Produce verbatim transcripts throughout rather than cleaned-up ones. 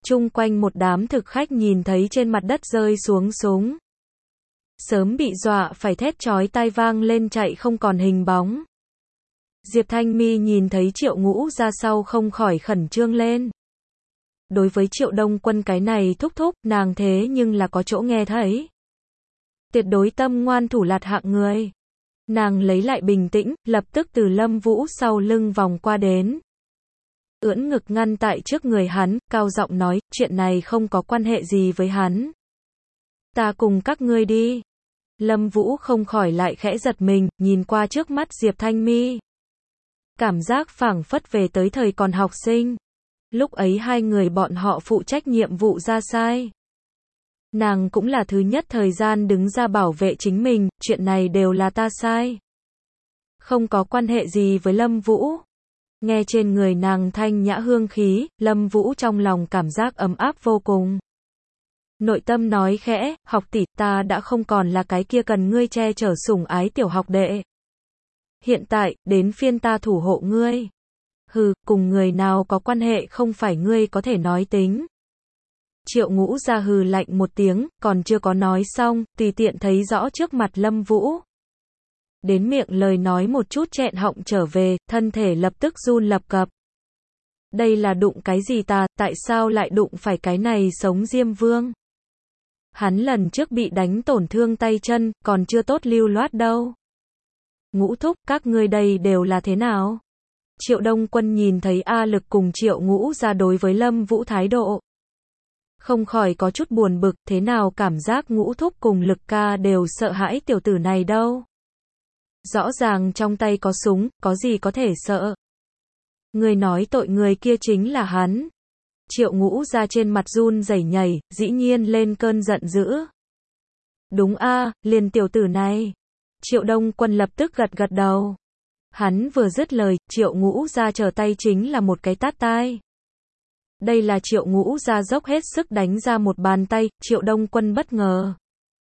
chung quanh một đám thực khách nhìn thấy trên mặt đất rơi xuống súng. Sớm bị dọa phải thét chói tai vang lên chạy không còn hình bóng. Diệp Thanh Mi nhìn thấy Triệu Ngũ ra sau không khỏi khẩn trương lên. Đối với Triệu Đông Quân cái này thúc thúc, nàng thế nhưng là có chỗ nghe thấy. Tuyệt đối tâm ngoan thủ lạt hạng người. Nàng lấy lại bình tĩnh, lập tức từ Lâm Vũ sau lưng vòng qua đến. Ưỡn ngực ngăn tại trước người hắn, cao giọng nói, chuyện này không có quan hệ gì với hắn. Ta cùng các ngươi đi. Lâm Vũ không khỏi lại khẽ giật mình, nhìn qua trước mắt Diệp Thanh Mi. Cảm giác phảng phất về tới thời còn học sinh. Lúc ấy hai người bọn họ phụ trách nhiệm vụ ra sai. Nàng cũng là thứ nhất thời gian đứng ra bảo vệ chính mình, chuyện này đều là ta sai. Không có quan hệ gì với Lâm Vũ. Nghe trên người nàng thanh nhã hương khí, Lâm Vũ trong lòng cảm giác ấm áp vô cùng. Nội tâm nói khẽ, học tỷ, ta đã không còn là cái kia cần ngươi che chở sủng ái tiểu học đệ. Hiện tại, đến phiên ta thủ hộ ngươi. Hừ, cùng người nào có quan hệ không phải ngươi có thể nói tính. Triệu Ngũ ra hừ lạnh một tiếng, còn chưa có nói xong, tùy tiện thấy rõ trước mặt Lâm Vũ. Đến miệng lời nói một chút chẹn họng trở về, thân thể lập tức run lập cập. Đây là đụng cái gì ta, tại sao lại đụng phải cái này sống Diêm Vương? Hắn lần trước bị đánh tổn thương tay chân, còn chưa tốt lưu loát đâu. Ngũ thúc, các ngươi đây đều là thế nào? Triệu Đông Quân nhìn thấy A Lực cùng Triệu Ngũ ra đối với Lâm Vũ thái độ. Không khỏi có chút buồn bực, thế nào cảm giác Ngũ thúc cùng Lực ca đều sợ hãi tiểu tử này đâu. Rõ ràng trong tay có súng, có gì có thể sợ. Người nói tội người kia chính là hắn. Triệu Ngũ ra trên mặt run rẩy nhảy, dĩ nhiên lên cơn giận dữ. Đúng a, liền tiểu tử này. Triệu Đông Quân lập tức gật gật đầu. Hắn vừa dứt lời, Triệu Ngũ ra trở tay chính là một cái tát tai. Đây là Triệu Ngũ ra dốc hết sức đánh ra một bàn tay, Triệu Đông Quân bất ngờ.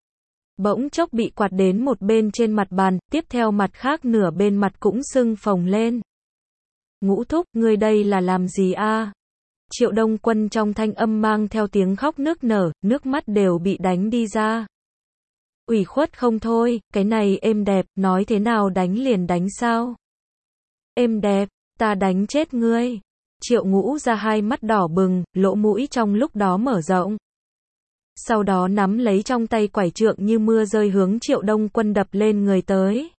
Bỗng chốc bị quạt đến một bên trên mặt bàn, tiếp theo mặt khác nửa bên mặt cũng sưng phồng lên. Ngũ thúc, ngươi đây là làm gì a? Triệu Đông Quân trong thanh âm mang theo tiếng khóc nức nở, nước mắt đều bị đánh đi ra. Ủy khuất không thôi, cái này êm đẹp, nói thế nào đánh liền đánh sao? Êm đẹp, ta đánh chết ngươi. Triệu Ngũ ra hai mắt đỏ bừng, lỗ mũi trong lúc đó mở rộng. Sau đó nắm lấy trong tay quải trượng như mưa rơi hướng Triệu Đông Quân đập lên người tới.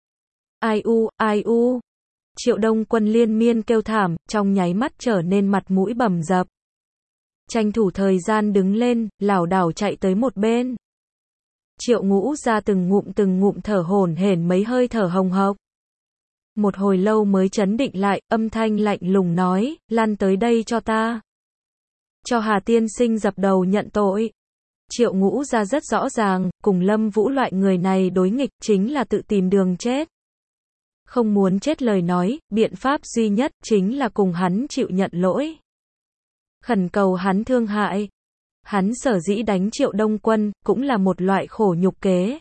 Ai u, ai u. Triệu Đông Quân liên miên kêu thảm, trong nháy mắt trở nên mặt mũi bầm dập. Tranh thủ thời gian đứng lên, lảo đảo chạy tới một bên. Triệu Ngũ ra từng ngụm từng ngụm thở hổn hển mấy hơi thở hồng hộc. Một hồi lâu mới trấn định lại, âm thanh lạnh lùng nói, lăn tới đây cho ta. Cho Hà tiên sinh dập đầu nhận tội. Triệu Ngũ ra rất rõ ràng, cùng Lâm Vũ loại người này đối nghịch chính là tự tìm đường chết. Không muốn chết lời nói, biện pháp duy nhất chính là cùng hắn chịu nhận lỗi. Khẩn cầu hắn thương hại. Hắn sở dĩ đánh Triệu Đông Quân, cũng là một loại khổ nhục kế.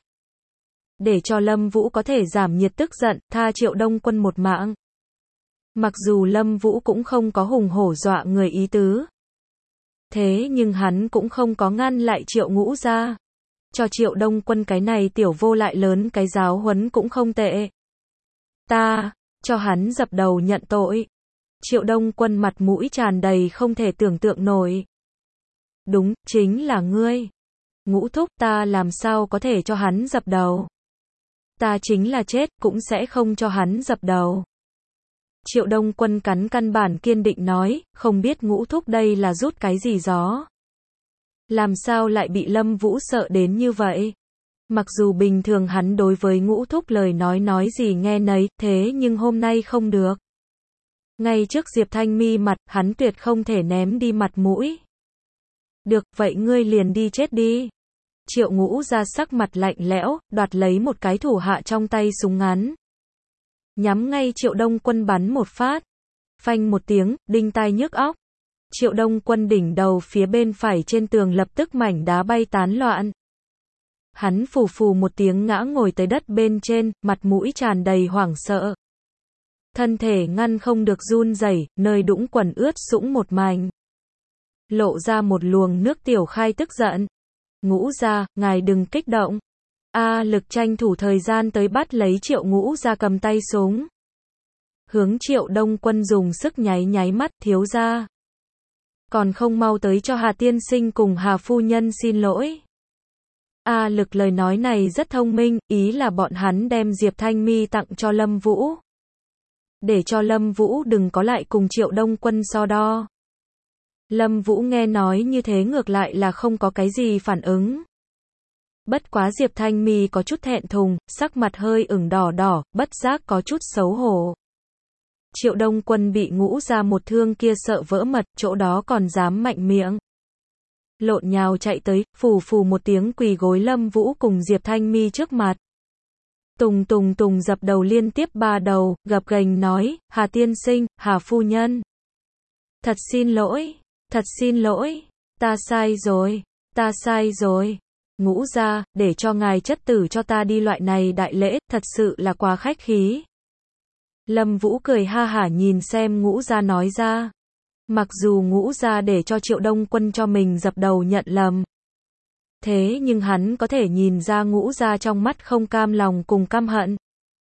Để cho Lâm Vũ có thể giảm nhiệt tức giận, tha Triệu Đông Quân một mạng. Mặc dù Lâm Vũ cũng không có hùng hổ dọa người ý tứ. Thế nhưng hắn cũng không có ngăn lại Triệu Ngũ ra. Cho Triệu Đông Quân cái này tiểu vô lại lớn cái giáo huấn cũng không tệ. Ta, cho hắn dập đầu nhận tội. Triệu Đông Quân mặt mũi tràn đầy không thể tưởng tượng nổi. Đúng, chính là ngươi. Ngũ thúc, ta làm sao có thể cho hắn dập đầu. Ta chính là chết, cũng sẽ không cho hắn dập đầu. Triệu Đông Quân cắn căn bản kiên định nói, không biết Ngũ thúc đây là rút cái gì gió. Làm sao lại bị Lâm Vũ sợ đến như vậy? Mặc dù bình thường hắn đối với Ngũ thúc lời nói nói gì nghe nấy, thế nhưng hôm nay không được. Ngay trước Diệp Thanh Mi mặt, hắn tuyệt không thể ném đi mặt mũi. Được, vậy ngươi liền đi chết đi. Triệu Ngũ ra sắc mặt lạnh lẽo, đoạt lấy một cái thủ hạ trong tay súng ngắn. Nhắm ngay Triệu Đông Quân bắn một phát. Phanh một tiếng, đinh tai nhức óc. Triệu Đông Quân đỉnh đầu phía bên phải trên tường lập tức mảnh đá bay tán loạn. Hắn phù phù một tiếng ngã ngồi tới đất bên trên, mặt mũi tràn đầy hoảng sợ. Thân thể ngăn không được run rẩy, nơi đũng quần ướt sũng một mảnh. lộ ra một luồng nước tiểu khai tức giận. Ngũ gia, ngài đừng kích động. A Lực tranh thủ thời gian tới bắt lấy Triệu Ngũ gia cầm tay súng. Hướng Triệu Đông Quân dùng sức nháy nháy mắt, thiếu gia. Còn không mau tới cho Hà tiên sinh cùng Hà phu nhân xin lỗi. A Lực lời nói này rất thông minh, ý là bọn hắn đem Diệp Thanh Mi tặng cho Lâm Vũ. Để cho Lâm Vũ đừng có lại cùng Triệu Đông Quân so đo. Lâm Vũ nghe nói như thế ngược lại là không có cái gì phản ứng. Bất quá Diệp Thanh Mi có chút thẹn thùng, sắc mặt hơi ửng đỏ đỏ, bất giác có chút xấu hổ. Triệu Đông Quân bị Ngũ ra một thương kia sợ vỡ mật, chỗ đó còn dám mạnh miệng. Lộn nhào chạy tới, phù phù một tiếng quỳ gối Lâm Vũ cùng Diệp Thanh Mi trước mặt. Tùng tùng tùng dập đầu liên tiếp ba đầu, gập ghềnh nói, Hà tiên sinh, Hà phu nhân. Thật xin lỗi, thật xin lỗi, ta sai rồi, ta sai rồi. Ngũ gia, để cho ngài chất tử cho ta đi loại này đại lễ, thật sự là quá khách khí. Lâm Vũ cười ha hả nhìn xem Ngũ gia nói ra. Mặc dù Ngũ gia để cho Triệu Đông Quân cho mình dập đầu nhận lầm. Thế nhưng hắn có thể nhìn ra Ngũ gia trong mắt không cam lòng cùng căm hận.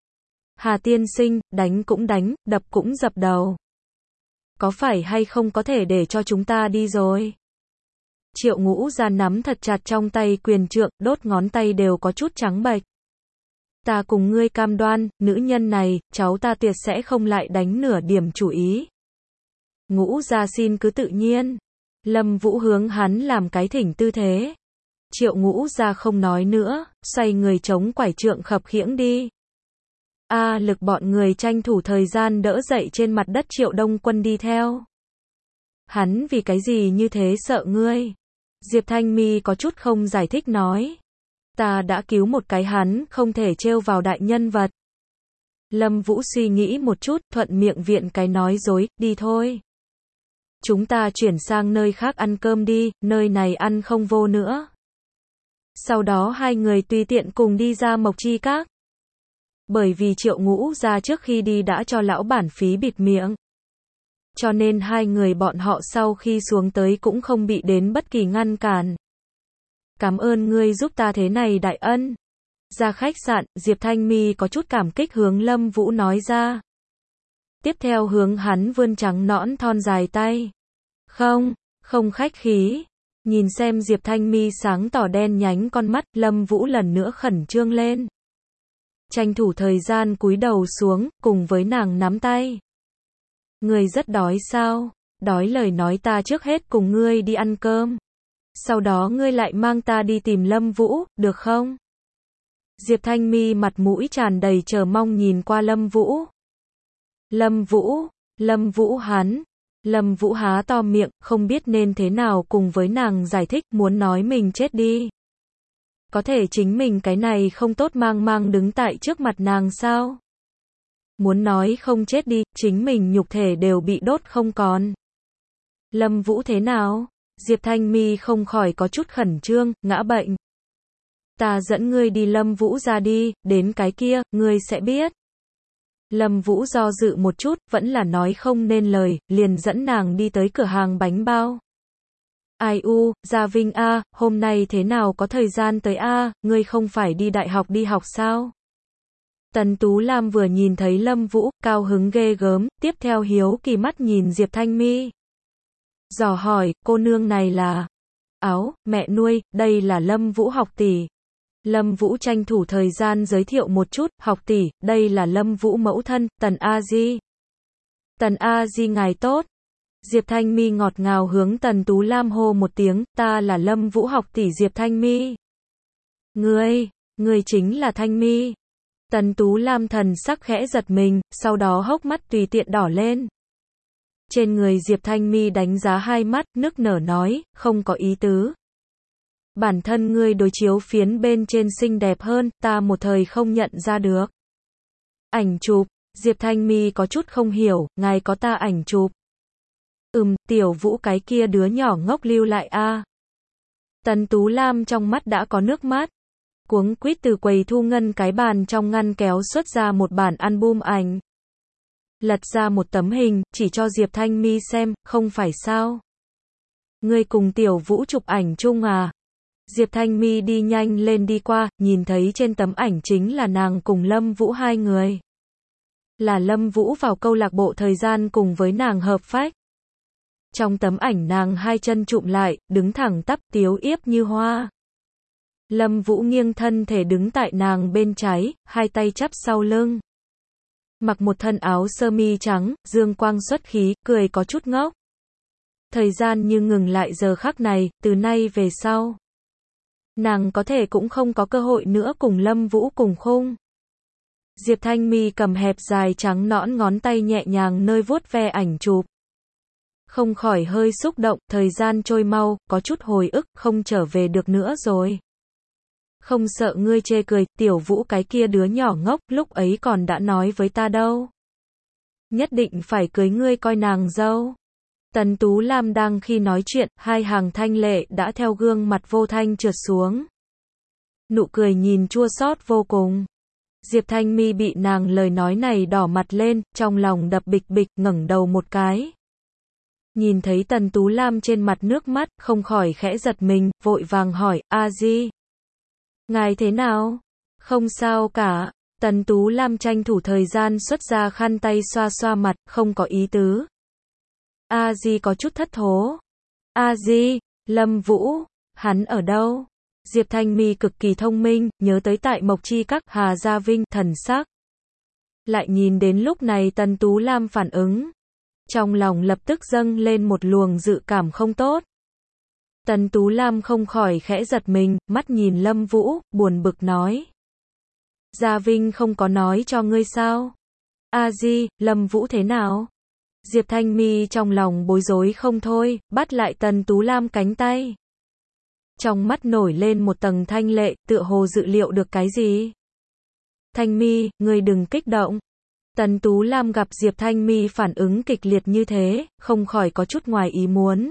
Hà tiên sinh, đánh cũng đánh, đập cũng dập đầu. Có phải hay không có thể để cho chúng ta đi rồi? Triệu Ngũ gia nắm thật chặt trong tay quyền trượng, đốt ngón tay đều có chút trắng bệch. Ta cùng ngươi cam đoan, nữ nhân này, cháu ta tuyệt sẽ không lại đánh nửa điểm chủ ý. Ngũ gia xin cứ tự nhiên. Lâm Vũ hướng hắn làm cái thỉnh tư thế. Triệu Ngũ gia không nói nữa, xoay người chống quải trượng khập khiễng đi. A Lực bọn người tranh thủ thời gian đỡ dậy trên mặt đất Triệu Đông Quân đi theo. Hắn vì cái gì như thế sợ ngươi? Diệp Thanh Mi có chút không giải thích nói. Ta đã cứu một cái hắn, không thể trêu vào đại nhân vật. Lâm Vũ suy nghĩ một chút, thuận miệng viện cái nói dối, đi thôi. Chúng ta chuyển sang nơi khác ăn cơm đi, nơi này ăn không vô nữa. Sau đó hai người tùy tiện cùng đi ra Mộc Chi Các. Bởi vì Triệu Ngũ gia trước khi đi đã cho lão bản phí bịt miệng. Cho nên hai người bọn họ sau khi xuống tới cũng không bị đến bất kỳ ngăn cản. Cảm ơn ngươi giúp ta thế này đại ân. Ra khách sạn, Diệp Thanh Mi có chút cảm kích hướng Lâm Vũ nói ra. Tiếp theo hướng hắn vươn trắng nõn thon dài tay. Không, không khách khí. Nhìn xem Diệp Thanh Mi sáng tỏ đen nhánh con mắt, Lâm Vũ lần nữa khẩn trương lên. Tranh thủ thời gian cúi đầu xuống, cùng với nàng nắm tay. Ngươi rất đói sao? Đói lời nói ta trước hết cùng ngươi đi ăn cơm. Sau đó ngươi lại mang ta đi tìm Lâm Vũ, được không? Diệp Thanh Mi mặt mũi tràn đầy chờ mong nhìn qua Lâm Vũ. Lâm Vũ, Lâm Vũ hắn. Lâm Vũ há to miệng, không biết nên thế nào cùng với nàng giải thích, muốn nói mình chết đi. Có thể chính mình cái này không tốt mang mang đứng tại trước mặt nàng sao? Muốn nói không chết đi, chính mình nhục thể đều bị đốt không còn. Lâm Vũ thế nào? Diệp Thanh Mi không khỏi có chút khẩn trương, ngã bệnh. Ta dẫn ngươi đi Lâm Vũ ra đi, đến cái kia, ngươi sẽ biết. Lâm Vũ do dự một chút, vẫn là nói không nên lời, liền dẫn nàng đi tới cửa hàng bánh bao. Ai u, Gia Vinh a, hôm nay thế nào có thời gian tới a, ngươi không phải đi đại học đi học sao? Tần Tú Lam vừa nhìn thấy Lâm Vũ, cao hứng ghê gớm, tiếp theo hiếu kỳ mắt nhìn Diệp Thanh Mi. Dò hỏi, cô nương này là? Áo, mẹ nuôi, đây là Lâm Vũ học tỷ. Lâm Vũ tranh thủ thời gian giới thiệu một chút, học tỷ, đây là Lâm Vũ mẫu thân, Tần A Di. Tần A Di ngài tốt. Diệp Thanh Mi ngọt ngào hướng Tần Tú Lam hô một tiếng, ta là Lâm Vũ học tỷ Diệp Thanh Mi. Ngươi, ngươi chính là Thanh Mi. Tần Tú Lam thần sắc khẽ giật mình, sau đó hốc mắt tùy tiện đỏ lên. Trên người Diệp Thanh Mi đánh giá hai mắt, nức nở nói, không có ý tứ. Bản thân ngươi đối chiếu phiến bên trên xinh đẹp hơn, ta một thời không nhận ra được. Ảnh chụp, Diệp Thanh Mi có chút không hiểu, ngài có ta ảnh chụp. Ừm, Tiểu Vũ cái kia đứa nhỏ ngốc lưu lại a. À. Tần Tú Lam trong mắt đã có nước mắt. Cuống quýt từ quầy thu ngân cái bàn trong ngăn kéo xuất ra một bản album ảnh. Lật ra một tấm hình, chỉ cho Diệp Thanh Mi xem, không phải sao. Ngươi cùng Tiểu Vũ chụp ảnh chung à? Diệp Thanh Mi đi nhanh lên đi qua, nhìn thấy trên tấm ảnh chính là nàng cùng Lâm Vũ hai người. Là Lâm Vũ vào câu lạc bộ thời gian cùng với nàng hợp phách. Trong tấm ảnh nàng hai chân chụm lại, đứng thẳng tắp tiếu yếp như hoa. Lâm Vũ nghiêng thân thể đứng tại nàng bên trái, hai tay chắp sau lưng. Mặc một thân áo sơ mi trắng, dương quang xuất khí, cười có chút ngốc. Thời gian như ngừng lại giờ khắc này, từ nay về sau. Nàng có thể cũng không có cơ hội nữa cùng Lâm Vũ cùng khung. Diệp Thanh Mi cầm hẹp dài trắng nõn ngón tay nhẹ nhàng nơi vuốt ve ảnh chụp. Không khỏi hơi xúc động, thời gian trôi mau, có chút hồi ức, không trở về được nữa rồi. Không sợ ngươi chê cười, Tiểu Vũ cái kia đứa nhỏ ngốc, lúc ấy còn đã nói với ta đâu. Nhất định phải cưới ngươi coi nàng dâu. Tần Tú Lam đang khi nói chuyện, hai hàng thanh lệ đã theo gương mặt vô thanh trượt xuống. Nụ cười nhìn chua xót vô cùng. Diệp Thanh Mi bị nàng lời nói này đỏ mặt lên, trong lòng đập bịch bịch, ngẩng đầu một cái. Nhìn thấy Tần Tú Lam trên mặt nước mắt, không khỏi khẽ giật mình, vội vàng hỏi, a di. Ngài thế nào? Không sao cả. Tần Tú Lam tranh thủ thời gian xuất ra khăn tay xoa xoa mặt, không có ý tứ. A di có chút thất thố. A di, Lâm Vũ, hắn ở đâu? Diệp Thanh Mi cực kỳ thông minh, nhớ tới tại Mộc Chi Các, Hà Gia Vinh, thần sắc. Lại nhìn đến lúc này Tần Tú Lam phản ứng. Trong lòng lập tức dâng lên một luồng dự cảm không tốt. Tần Tú Lam không khỏi khẽ giật mình, mắt nhìn Lâm Vũ, buồn bực nói. Gia Vinh không có nói cho ngươi sao? A di, Lâm Vũ thế nào? Diệp Thanh Mi trong lòng bối rối không thôi, bắt lại Tần Tú Lam cánh tay. Trong mắt nổi lên một tầng thanh lệ, tựa hồ dự liệu được cái gì. Thanh Mi, ngươi đừng kích động. Tần Tú Lam gặp Diệp Thanh Mi phản ứng kịch liệt như thế, không khỏi có chút ngoài ý muốn.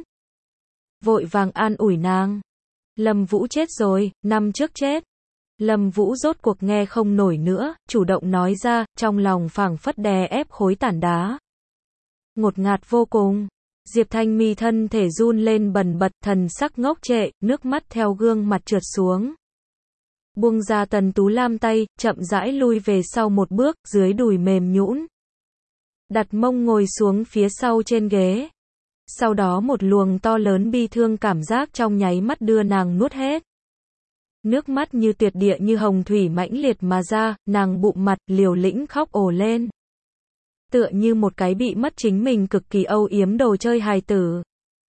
Vội vàng an ủi nàng. Lâm Vũ chết rồi, năm trước chết. Lâm Vũ rốt cuộc nghe không nổi nữa, chủ động nói ra, trong lòng phảng phất đè ép khối tảng đá. Ngột ngạt vô cùng. Diệp Thanh Mi thân thể run lên bần bật, thần sắc ngốc trệ, nước mắt theo gương mặt trượt xuống. Buông ra Tần Tú Lam tay, chậm rãi lui về sau một bước, dưới đùi mềm nhũn. Đặt mông ngồi xuống phía sau trên ghế. Sau đó một luồng to lớn bi thương cảm giác trong nháy mắt đưa nàng nuốt hết. Nước mắt như tuyệt địa như hồng thủy mãnh liệt mà ra, nàng bụng mặt, liều lĩnh khóc ồ lên. Tựa như một cái bị mất chính mình cực kỳ âu yếm đồ chơi hài tử.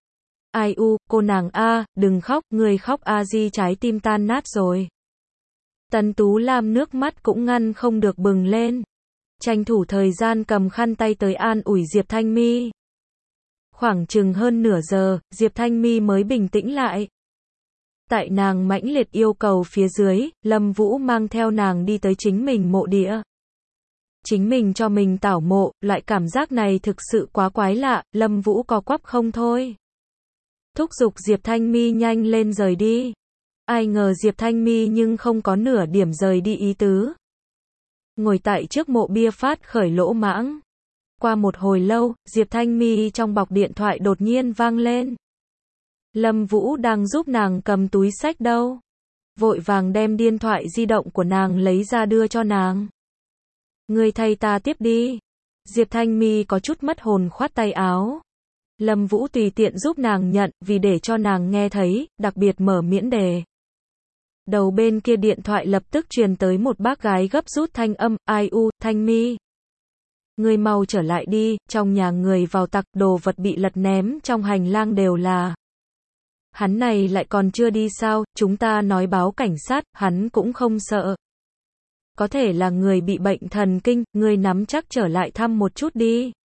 Ai u, cô nàng a, đừng khóc, người khóc a di trái tim tan nát rồi. Tần Tú Lam nước mắt cũng ngăn không được bừng lên. Tranh thủ thời gian cầm khăn tay tới an ủi Diệp Thanh Mi. Khoảng chừng hơn nửa giờ, Diệp Thanh Mi mới bình tĩnh lại. Tại nàng mãnh liệt yêu cầu phía dưới, Lâm Vũ mang theo nàng đi tới chính mình mộ địa. Chính mình cho mình tảo mộ, loại cảm giác này thực sự quá quái lạ, Lâm Vũ co quắp không thôi. Thúc giục Diệp Thanh Mi nhanh lên rời đi. Ai ngờ Diệp Thanh Mi nhưng không có nửa điểm rời đi ý tứ. Ngồi tại trước mộ bia phát khởi lỗ mãng. Qua một hồi lâu, Diệp Thanh Mi trong bọc điện thoại đột nhiên vang lên. Lâm Vũ đang giúp nàng cầm túi xách đâu. Vội vàng đem điện thoại di động của nàng lấy ra đưa cho nàng. Ngươi thay ta tiếp đi. Diệp Thanh Mi có chút mất hồn khoát tay áo. Lâm Vũ tùy tiện giúp nàng nhận, vì để cho nàng nghe thấy, đặc biệt mở miễn đề. Đầu bên kia điện thoại lập tức truyền tới một bác gái gấp rút thanh âm, ai u, Thanh Mi. Ngươi mau trở lại đi, trong nhà người vào tặc, đồ vật bị lật ném trong hành lang đều là. Hắn này lại còn chưa đi sao, chúng ta nói báo cảnh sát, hắn cũng không sợ. Có thể là người bị bệnh thần kinh, ngươi nắm chắc trở lại thăm một chút đi.